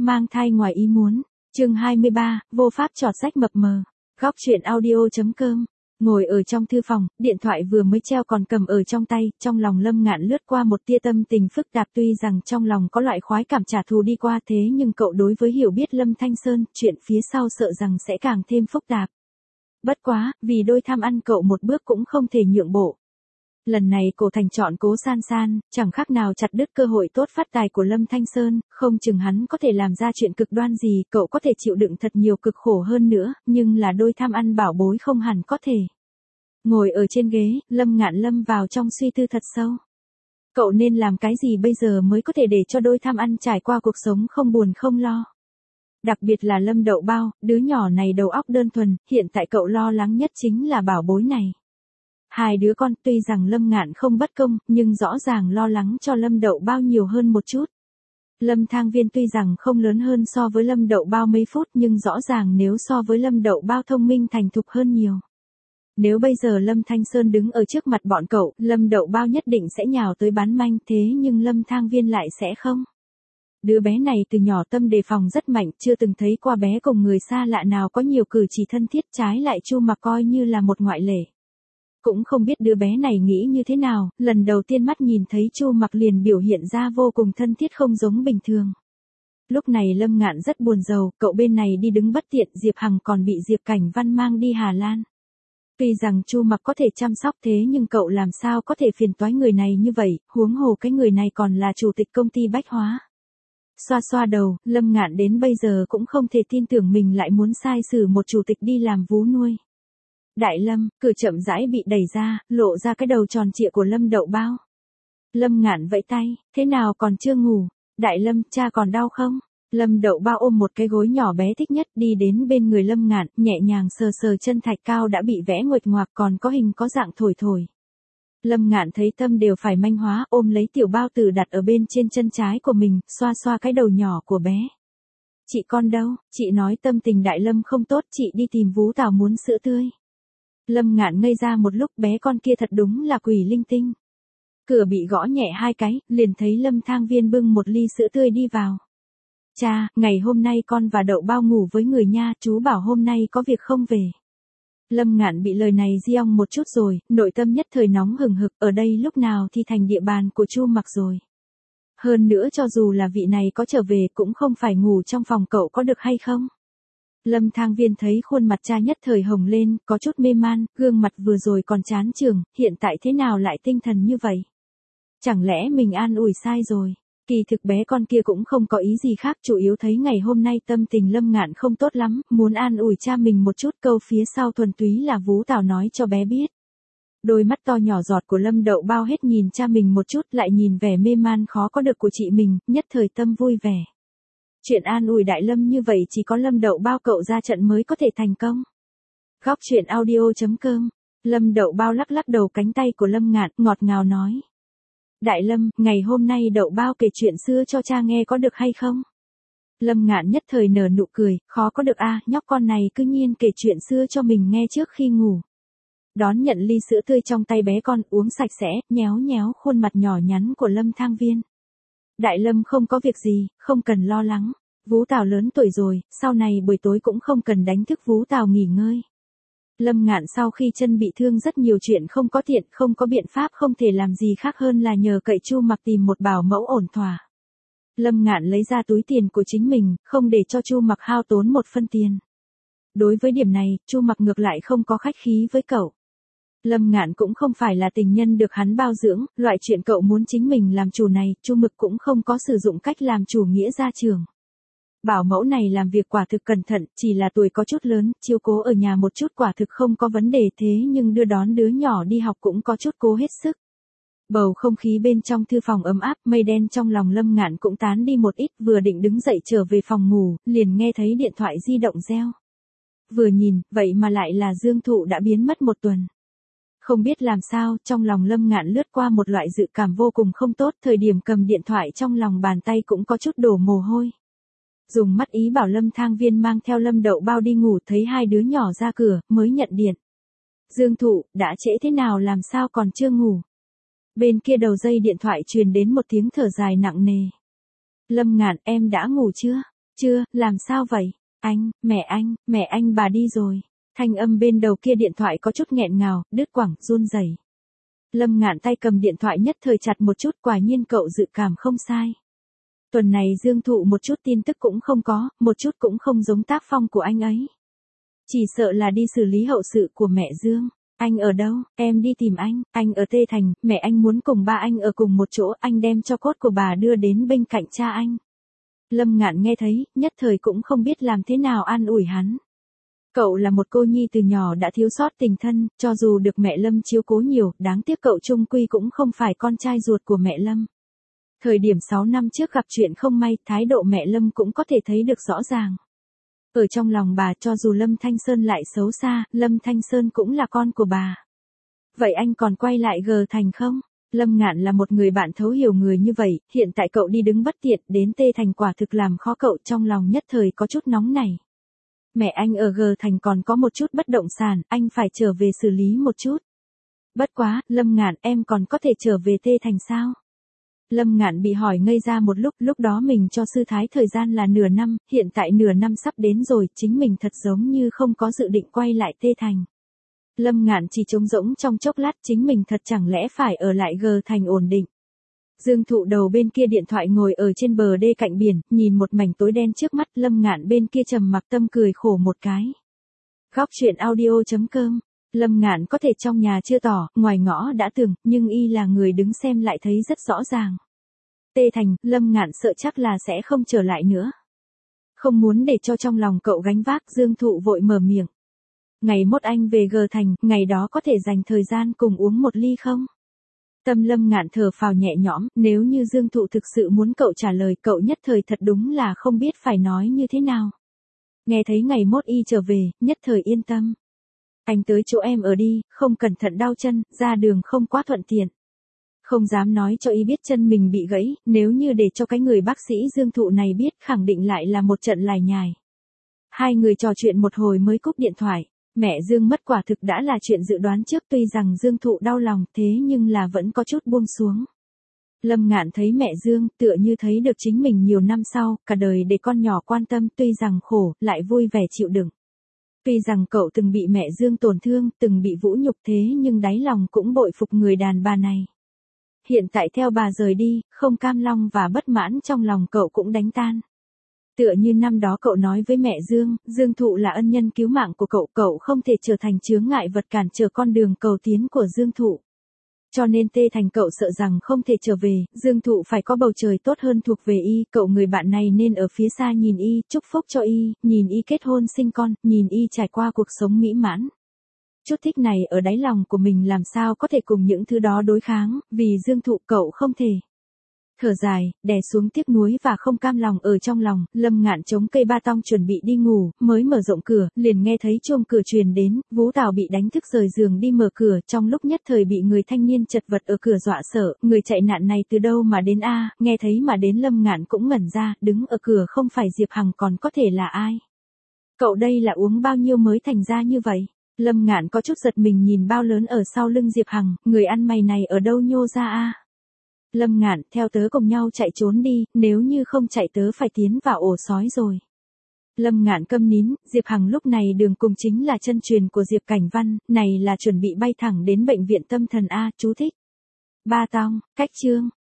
mang thai ngoài ý muốn. Chương 23, vô pháp chọt rách mập mờ. Góc chuyện audio.com. Ngồi ở trong thư phòng, điện thoại vừa mới treo còn cầm ở trong tay, trong lòng Lâm Ngạn lướt qua một tia tâm tình phức tạp, tuy rằng trong lòng có loại khoái cảm trả thù đi qua, thế nhưng cậu đối với hiểu biết Lâm Thanh Sơn, chuyện phía sau sợ rằng sẽ càng thêm phức tạp. Bất quá, vì đôi tham ăn cậu một bước cũng không thể nhượng bộ. Lần này Cổ Thành chọn Cố San San, chẳng khác nào chặt đứt cơ hội tốt phát tài của Lâm Thanh Sơn, không chừng hắn có thể làm ra chuyện cực đoan gì, cậu có thể chịu đựng thật nhiều cực khổ hơn nữa, nhưng là đôi tham ăn bảo bối không hẳn có thể. Ngồi ở trên ghế, Lâm Ngạn lâm vào trong suy tư thật sâu. Cậu nên làm cái gì bây giờ mới có thể để cho đôi tham ăn trải qua cuộc sống không buồn không lo. Đặc biệt là Lâm Đậu Bao, đứa nhỏ này đầu óc đơn thuần, hiện tại cậu lo lắng nhất chính là bảo bối này. Hai đứa con, tuy rằng Lâm Ngạn không bất công, nhưng rõ ràng lo lắng cho Lâm Đậu Bao nhiều hơn một chút. Lâm Thang Viên tuy rằng không lớn hơn so với Lâm Đậu Bao mấy phút, nhưng rõ ràng nếu so với Lâm Đậu Bao thông minh thành thục hơn nhiều. Nếu bây giờ Lâm Thanh Sơn đứng ở trước mặt bọn cậu, Lâm Đậu Bao nhất định sẽ nhào tới bán manh, thế nhưng Lâm Thang Viên lại sẽ không. Đứa bé này từ nhỏ tâm đề phòng rất mạnh, chưa từng thấy qua bé cùng người xa lạ nào có nhiều cử chỉ thân thiết, trái lại Chu Mặc coi như là một ngoại lệ. Cũng không biết đứa bé này nghĩ như thế nào, lần đầu tiên mắt nhìn thấy Chu Mặc liền biểu hiện ra vô cùng thân thiết không giống bình thường. Lúc này Lâm Ngạn rất buồn rầu, cậu bên này đi đứng bất tiện, Diệp Hằng còn bị Diệp Cảnh Văn mang đi Hà Lan. Tuy rằng Chu Mặc có thể chăm sóc thế nhưng cậu làm sao có thể phiền toái người này như vậy, huống hồ cái người này còn là chủ tịch công ty bách hóa. Xoa xoa đầu, Lâm Ngạn đến bây giờ cũng không thể tin tưởng mình lại muốn sai xử một chủ tịch đi làm vú nuôi. Đại Lâm, cửa chậm rãi bị đẩy ra, lộ ra cái đầu tròn trịa của Lâm Đậu Bao. Lâm Ngạn vẫy tay, thế nào còn chưa ngủ? Đại Lâm, cha còn đau không? Lâm Đậu Bao ôm một cái gối nhỏ bé thích nhất đi đến bên người Lâm Ngạn, nhẹ nhàng sờ sờ chân thạch cao đã bị vẽ nguệch ngoạc còn có hình có dạng thổi thổi. Lâm Ngạn thấy tâm đều phải manh hóa, ôm lấy tiểu bao tử đặt ở bên trên chân trái của mình, xoa xoa cái đầu nhỏ của bé. Chị con đâu? Chị nói tâm tình Đại Lâm không tốt, chị đi tìm vú Tào muốn sữa tươi. Lâm Ngạn ngây ra một lúc, bé con kia thật đúng là quỷ linh tinh. Cửa bị gõ nhẹ hai cái, liền thấy Lâm Thang Viên bưng một ly sữa tươi đi vào. Cha, ngày hôm nay con và Đậu Bao ngủ với người nha, chú bảo hôm nay có việc không về. Lâm Ngạn bị lời này giong một chút rồi, nội tâm nhất thời nóng hừng hực, ở đây lúc nào thì thành địa bàn của Chu Mặc rồi. Hơn nữa cho dù là vị này có trở về cũng không phải ngủ trong phòng cậu có được hay không. Lâm Thang Viên thấy khuôn mặt cha nhất thời hồng lên, có chút mê man, gương mặt vừa rồi còn chán chường, hiện tại thế nào lại tinh thần như vậy? Chẳng lẽ mình an ủi sai rồi? Kỳ thực bé con kia cũng không có ý gì khác, chủ yếu thấy ngày hôm nay tâm tình Lâm Ngạn không tốt lắm, muốn an ủi cha mình một chút, câu phía sau thuần túy là vú Tào nói cho bé biết. Đôi mắt to nhỏ giọt của Lâm Đậu Bao hết nhìn cha mình một chút, lại nhìn vẻ mê man khó có được của chị mình, nhất thời tâm vui vẻ. Chuyện an ủi Đại Lâm như vậy chỉ có Lâm Đậu Bao cậu ra trận mới có thể thành công. Góc chuyện audio.com. Lâm Đậu Bao lắc lắc đầu cánh tay của Lâm Ngạn, ngọt ngào nói. Đại Lâm, ngày hôm nay Đậu Bao kể chuyện xưa cho cha nghe có được hay không? Lâm Ngạn nhất thời nở nụ cười, khó có được a, nhóc con này cứ nhiên kể chuyện xưa cho mình nghe trước khi ngủ. Đón nhận ly sữa tươi trong tay bé con, uống sạch sẽ, nhéo nhéo khuôn mặt nhỏ nhắn của Lâm Thang Viên. Đại Lâm không có việc gì, không cần lo lắng. Vú Tào lớn tuổi rồi, sau này buổi tối cũng không cần đánh thức vú Tào nghỉ ngơi. Lâm Ngạn sau khi chân bị thương rất nhiều chuyện không có tiện, không có biện pháp, không thể làm gì khác hơn là nhờ cậy Chu Mặc tìm một bảo mẫu ổn thỏa. Lâm Ngạn lấy ra túi tiền của chính mình, không để cho Chu Mặc hao tốn một phân tiền. Đối với điểm này, Chu Mặc ngược lại không có khách khí với cậu. Lâm Ngạn cũng không phải là tình nhân được hắn bao dưỡng, loại chuyện cậu muốn chính mình làm chủ này, Chu Mực cũng không có sử dụng cách làm chủ nghĩa gia trưởng. Bảo mẫu này làm việc quả thực cẩn thận, chỉ là tuổi có chút lớn, chiếu cố ở nhà một chút quả thực không có vấn đề, thế nhưng đưa đón đứa nhỏ đi học cũng có chút cố hết sức. Bầu không khí bên trong thư phòng ấm áp, mây đen trong lòng Lâm Ngạn cũng tán đi một ít, vừa định đứng dậy trở về phòng ngủ, liền nghe thấy điện thoại di động reo. Vừa nhìn, vậy mà lại là Dương Thụ đã biến mất một tuần. Không biết làm sao, trong lòng Lâm Ngạn lướt qua một loại dự cảm vô cùng không tốt, thời điểm cầm điện thoại trong lòng bàn tay cũng có chút đổ mồ hôi. Dùng mắt ý bảo Lâm Thang Viên mang theo Lâm Đậu Bao đi ngủ, thấy hai đứa nhỏ ra cửa, mới nhận điện. Dương Thụ, đã trễ thế nào làm sao còn chưa ngủ? Bên kia đầu dây điện thoại truyền đến một tiếng thở dài nặng nề. Lâm Ngạn, em đã ngủ chưa? Chưa, làm sao vậy? Mẹ anh bà đi rồi. Thanh âm bên đầu kia điện thoại có chút nghẹn ngào, đứt quãng, run rẩy. Lâm Ngạn tay cầm điện thoại nhất thời chặt một chút, quả nhiên cậu dự cảm không sai. Tuần này Dương Thụ một chút tin tức cũng không có, một chút cũng không giống tác phong của anh ấy. Chỉ sợ là đi xử lý hậu sự của mẹ Dương. Anh ở đâu? Em đi tìm anh ở Tê Thành, mẹ anh muốn cùng ba anh ở cùng một chỗ, anh đem cho cốt của bà đưa đến bên cạnh cha anh. Lâm Ngạn nghe thấy, nhất thời cũng không biết làm thế nào an ủi hắn. Cậu là một cô nhi từ nhỏ đã thiếu sót tình thân, cho dù được mẹ Lâm chiếu cố nhiều, đáng tiếc cậu chung quy cũng không phải con trai ruột của mẹ Lâm. Thời điểm 6 năm trước gặp chuyện không may, thái độ mẹ Lâm cũng có thể thấy được rõ ràng. Ở trong lòng bà, cho dù Lâm Thanh Sơn lại xấu xa, Lâm Thanh Sơn cũng là con của bà. Vậy anh còn quay lại G Thành không? Lâm Ngạn là một người bạn thấu hiểu người như vậy, hiện tại cậu đi đứng bất tiện, đến Tê Thành quả thực làm khó cậu, trong lòng nhất thời có chút nóng này. Mẹ anh ở G Thành còn có một chút bất động sản, anh phải trở về xử lý một chút. Bất quá, Lâm Ngạn, em còn có thể trở về Tê Thành sao? Lâm Ngạn bị hỏi ngây ra một lúc đó mình cho sư thái thời gian là nửa năm, hiện tại nửa năm sắp đến rồi, chính mình thật giống như không có dự định quay lại Tê Thành. Lâm Ngạn chỉ trống rỗng trong chốc lát, chính mình thật chẳng lẽ phải ở lại G Thành ổn định. Dương Thụ đầu bên kia điện thoại ngồi ở trên bờ đê cạnh biển, nhìn một mảnh tối đen trước mắt, Lâm Ngạn bên kia trầm mặc tâm cười khổ một cái. Góc truyện audio.com. Lâm Ngạn có thể trong nhà chưa tỏ, ngoài ngõ đã tường, nhưng y là người đứng xem lại thấy rất rõ ràng. Tê Thành, Lâm Ngạn sợ chắc là sẽ không trở lại nữa. Không muốn để cho trong lòng cậu gánh vác, Dương Thụ vội mở miệng. Ngày mốt anh về G Thành, ngày đó có thể dành thời gian cùng uống một ly không? Tâm Lâm Ngạn thở phào nhẹ nhõm, nếu như Dương Thụ thực sự muốn cậu trả lời, cậu nhất thời thật đúng là không biết phải nói như thế nào. Nghe thấy ngày mốt y trở về, nhất thời yên tâm. Anh tới chỗ em ở đi, không cẩn thận đau chân, ra đường không quá thuận tiện. Không dám nói cho y biết chân mình bị gãy, nếu như để cho cái người bác sĩ Dương Thụ này biết, khẳng định lại là một trận lải nhải. Hai người trò chuyện một hồi mới cúp điện thoại. Mẹ Dương mất quả thực đã là chuyện dự đoán trước, tuy rằng Dương Thụ đau lòng thế nhưng là vẫn có chút buông xuống. Lâm Ngạn thấy mẹ Dương tựa như thấy được chính mình nhiều năm sau, cả đời để con nhỏ quan tâm, tuy rằng khổ, lại vui vẻ chịu đựng. Tuy rằng cậu từng bị mẹ Dương tổn thương, từng bị vũ nhục thế nhưng đáy lòng cũng bội phục người đàn bà này. Hiện tại theo bà rời đi, không cam lòng và bất mãn trong lòng cậu cũng đánh tan. Tựa như năm đó cậu nói với mẹ Dương, Dương Thụ là ân nhân cứu mạng của cậu, cậu không thể trở thành chướng ngại vật cản trở con đường cầu tiến của Dương Thụ. Cho nên Tê Thành cậu sợ rằng không thể trở về, Dương Thụ phải có bầu trời tốt hơn thuộc về y, cậu người bạn này nên ở phía xa nhìn y, chúc phúc cho y, nhìn y kết hôn sinh con, nhìn y trải qua cuộc sống mỹ mãn. Chút thích này ở đáy lòng của mình làm sao có thể cùng những thứ đó đối kháng, vì Dương Thụ cậu không thể. Thở dài, đè xuống tiếc nuối và không cam lòng ở trong lòng, Lâm Ngạn chống cây ba tong chuẩn bị đi ngủ, mới mở rộng cửa, liền nghe thấy chuông cửa truyền đến, Vũ Tào bị đánh thức rời giường đi mở cửa, trong lúc nhất thời bị người thanh niên chật vật ở cửa dọa sợ, người chạy nạn này từ đâu mà đến a? Nghe thấy mà đến Lâm Ngạn cũng ngẩn ra, đứng ở cửa không phải Diệp Hằng còn có thể là ai? Cậu đây là uống bao nhiêu mới thành ra như vậy? Lâm Ngạn có chút giật mình nhìn bao lớn ở sau lưng Diệp Hằng, người ăn mày này ở đâu nhô ra a? Lâm Ngạn, theo tớ cùng nhau chạy trốn đi, nếu như không chạy tớ phải tiến vào ổ sói rồi. Lâm Ngạn câm nín, Diệp Hằng lúc này đường cùng chính là chân truyền của Diệp Cảnh Văn, này là chuẩn bị bay thẳng đến bệnh viện tâm thần A, chú thích. Ba tong, cách chương.